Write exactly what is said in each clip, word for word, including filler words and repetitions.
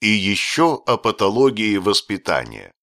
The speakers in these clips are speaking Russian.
И еще о патологии воспитания.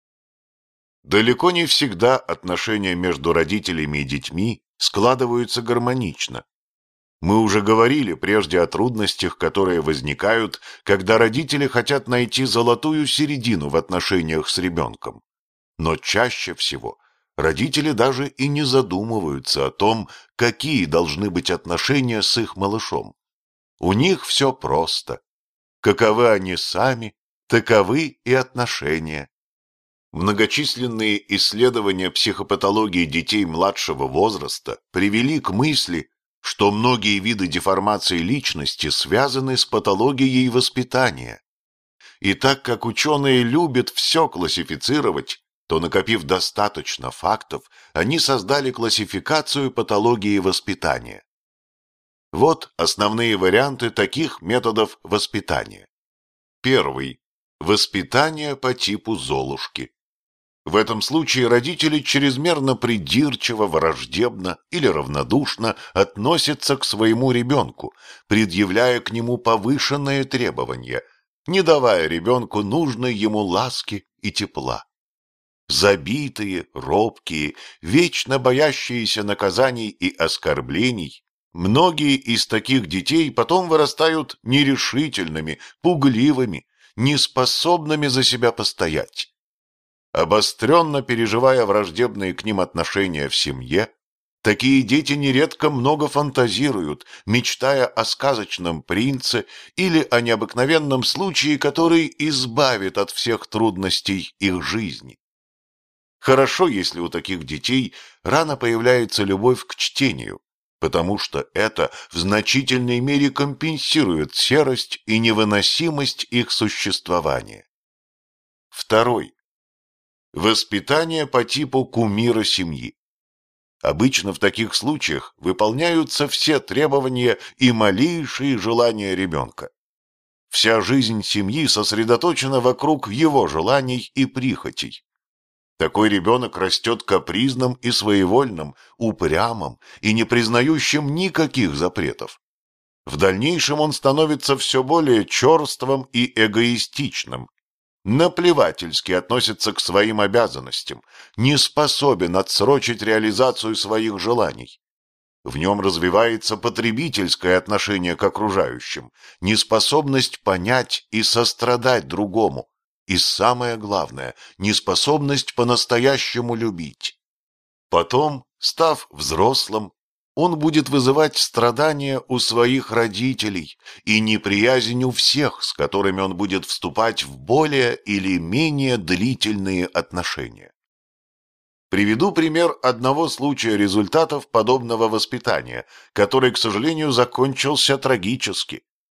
Далеко не всегда отношения между родителями и детьми складываются гармонично. Мы уже говорили прежде о трудностях, которые возникают, когда родители хотят найти золотую середину в отношениях с ребенком. Но чаще всего родители даже и не задумываются о том, какие должны быть отношения с их малышом. У них все просто. Каковы они сами, таковы и отношения. Многочисленные исследования психопатологии детей младшего возраста привели к мысли, что многие виды деформации личности связаны с патологией воспитания. И так как ученые любят все классифицировать, то, накопив достаточно фактов, они создали классификацию патологии воспитания. Вот основные варианты таких методов воспитания. Первый. Воспитание по типу Золушки. В этом случае родители чрезмерно придирчиво, враждебно или равнодушно относятся к своему ребенку, предъявляя к нему повышенные требования, не давая ребенку нужной ему ласки и тепла. Забитые, робкие, вечно боящиеся наказаний и оскорблений, многие из таких детей потом вырастают нерешительными, пугливыми, неспособными за себя постоять. Обостренно переживая враждебные к ним отношения в семье, такие дети нередко много фантазируют, мечтая о сказочном принце или о необыкновенном случае, который избавит от всех трудностей их жизни. Хорошо, если у таких детей рано появляется любовь к чтению, потому что это в значительной мере компенсирует серость и невыносимость их существования. Второй. Воспитание по типу кумира семьи. Обычно в таких случаях выполняются все требования и малейшие желания ребенка. Вся жизнь семьи сосредоточена вокруг его желаний и прихотей. Такой ребенок растет капризным и своевольным, упрямым и не признающим никаких запретов. В дальнейшем он становится все более черствым и эгоистичным, наплевательски относится к своим обязанностям, не способен отсрочить реализацию своих желаний. В нем развивается потребительское отношение к окружающим, неспособность понять и сострадать другому, и самое главное, неспособность по-настоящему любить. Потом, став взрослым, он будет вызывать страдания у своих родителей и неприязнь у всех, с которыми он будет вступать в более или менее длительные отношения. Приведу пример одного случая результатов подобного воспитания, который, к сожалению, закончился трагически.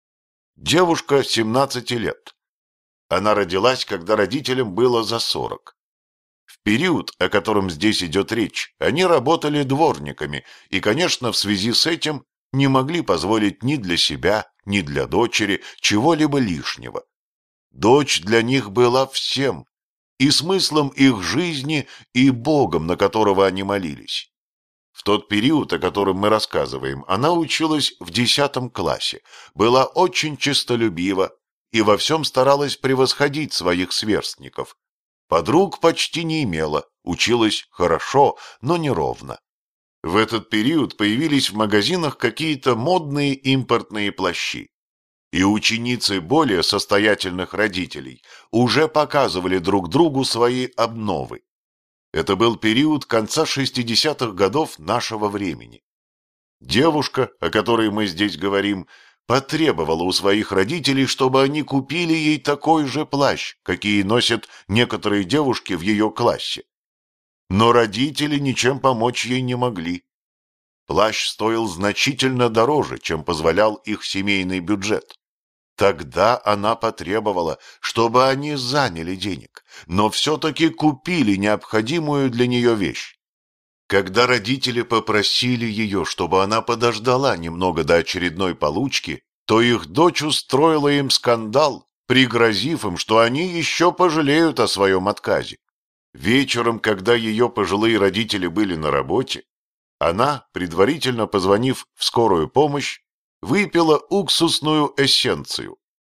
Девушка семнадцати лет. Она родилась, когда родителям было за сорок. В период, о котором здесь идет речь, они работали дворниками и, конечно, в связи с этим не могли позволить ни для себя, ни для дочери чего-либо лишнего. Дочь для них была всем, и смыслом их жизни, и Богом, на которого они молились. В тот период, о котором мы рассказываем, она училась в десятом классе, была очень честолюбива и во всем старалась превосходить своих сверстников. Подруг почти не имела, училась хорошо, но неровно. В этот период появились в магазинах какие-то модные импортные плащи. И ученицы более состоятельных родителей уже показывали друг другу свои обновы. Это был период конца шестидесятых годов нашего времени. Девушка, о которой мы здесь говорим, потребовала у своих родителей, чтобы они купили ей такой же плащ, какие носят некоторые девушки в ее классе. Но родители ничем помочь ей не могли. Плащ стоил значительно дороже, чем позволял их семейный бюджет. Тогда она потребовала, чтобы они заняли денег, но все-таки купили необходимую для нее вещь. Когда родители попросили ее, чтобы она подождала немного до очередной получки, то их дочь устроила им скандал, пригрозив им, что они еще пожалеют о своем отказе. Вечером, когда ее пожилые родители были на работе, она, предварительно позвонив в скорую помощь, выпила уксусную эссенцию.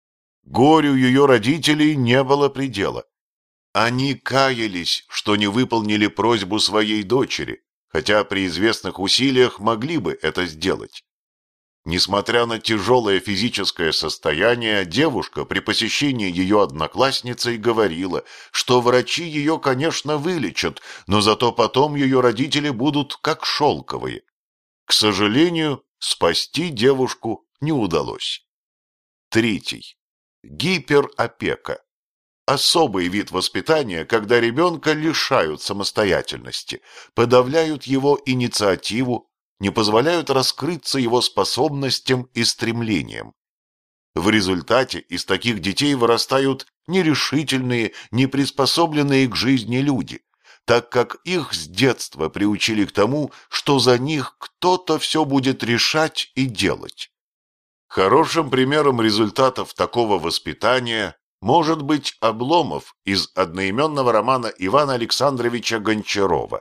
Горю ее родителей не было предела. Они каялись, что не выполнили просьбу своей дочери, хотя при известных усилиях могли бы это сделать. Несмотря на тяжелое физическое состояние, девушка при посещении ее одноклассницей говорила, что врачи ее, конечно, вылечат, но зато потом ее родители будут как шелковые. К сожалению, спасти девушку не удалось. Третий. Гиперопека. Особый вид воспитания, когда ребенка лишают самостоятельности, подавляют его инициативу, не позволяют раскрыться его способностям и стремлениям. В результате из таких детей вырастают нерешительные, неприспособленные к жизни люди, так как их с детства приучили к тому, что за них кто-то все будет решать и делать. Хорошим примером результатов такого воспитания может быть Обломов из одноименного романа Ивана Александровича Гончарова.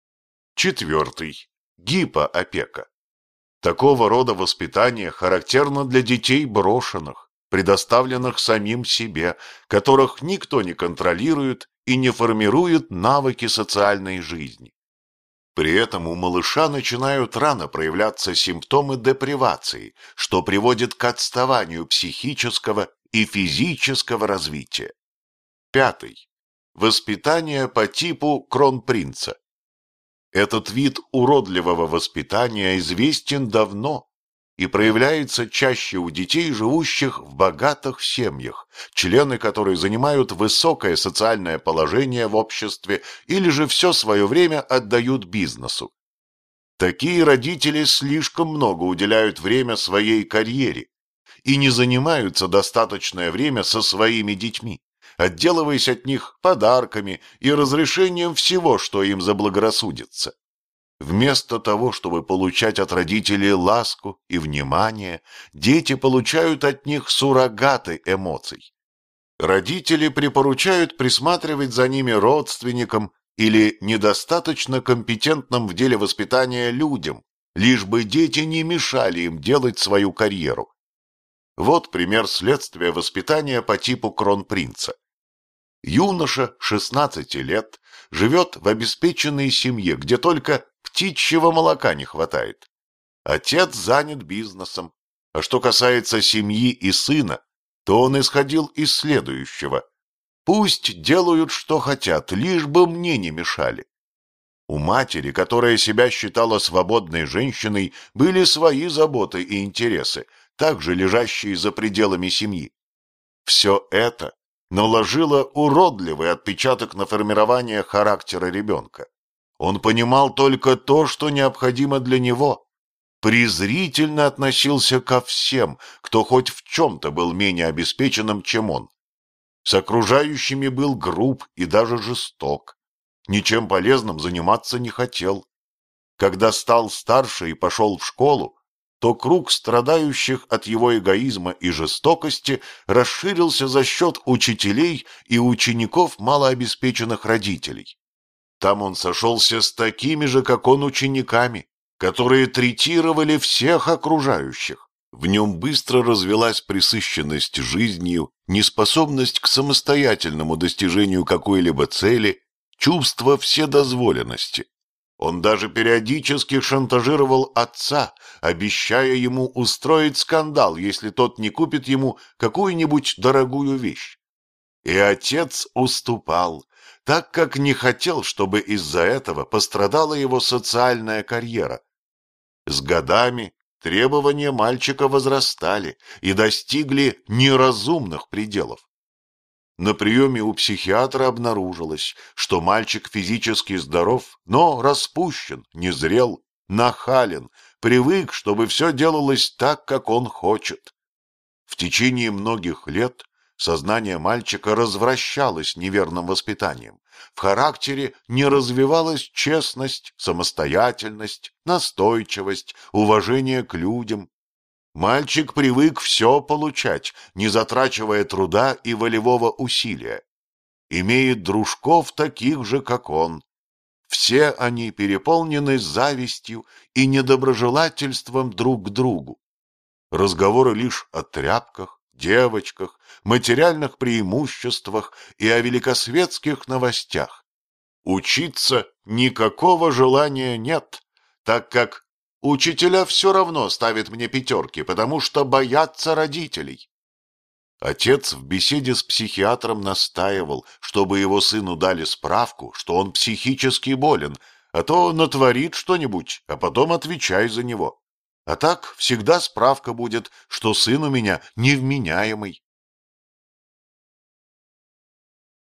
Четвертый. Гипоопека. Такого рода воспитание характерно для детей брошенных, предоставленных самим себе, которых никто не контролирует и не формирует навыки социальной жизни. При этом у малыша начинают рано проявляться симптомы депривации, что приводит к отставанию психического и физического развития. Пятый. Воспитание по типу кронпринца. Этот вид уродливого воспитания известен давно и проявляется чаще у детей, живущих в богатых семьях, члены которых занимают высокое социальное положение в обществе или же все свое время отдают бизнесу. Такие родители слишком много уделяют время своей карьере и не занимаются достаточное время со своими детьми, отделываясь от них подарками и разрешением всего, что им заблагорассудится. Вместо того, чтобы получать от родителей ласку и внимание, дети получают от них суррогаты эмоций. Родители припоручают присматривать за ними родственникам или недостаточно компетентным в деле воспитания людям, лишь бы дети не мешали им делать свою карьеру. Вот пример следствия воспитания по типу кронпринца. Юноша шестнадцати лет живет в обеспеченной семье, где только птичьего молока не хватает. Отец занят бизнесом, а что касается семьи и сына, то он исходил из следующего: пусть делают, что хотят, лишь бы мне не мешали. У матери, которая себя считала свободной женщиной, были свои заботы и интересы, также лежащие за пределами семьи. Все это наложило уродливый отпечаток на формирование характера ребенка. Он понимал только то, что необходимо для него, презрительно относился ко всем, кто хоть в чем-то был менее обеспеченным, чем он. С окружающими был груб и даже жесток. Ничем полезным заниматься не хотел. Когда стал старше и пошел в школу, то круг страдающих от его эгоизма и жестокости расширился за счет учителей и учеников малообеспеченных родителей. Там он сошелся с такими же, как он, учениками, которые третировали всех окружающих. В нем быстро развилась пресыщенность жизнью, неспособность к самостоятельному достижению какой-либо цели, чувство вседозволенности. Он даже периодически шантажировал отца, обещая ему устроить скандал, если тот не купит ему какую-нибудь дорогую вещь. И отец уступал, так как не хотел, чтобы из-за этого пострадала его социальная карьера. С годами требования мальчика возрастали и достигли неразумных пределов. На приеме у психиатра обнаружилось, что мальчик физически здоров, но распущен, незрел, нахален, привык, чтобы все делалось так, как он хочет. В течение многих лет сознание мальчика развращалось неверным воспитанием. В характере не развивалась честность, самостоятельность, настойчивость, уважение к людям. Мальчик привык все получать, не затрачивая труда и волевого усилия. Имеет дружков таких же, как он. Все они переполнены завистью и недоброжелательством друг к другу. Разговоры лишь о тряпках, девочках, материальных преимуществах и о великосветских новостях. Учиться никакого желания нет, так как учителя все равно ставят мне пятерки, потому что боятся родителей. Отец в беседе с психиатром настаивал, чтобы его сыну дали справку, что он психически болен, а то натворит что-нибудь, а потом отвечай за него. А так всегда справка будет, что сын у меня невменяемый.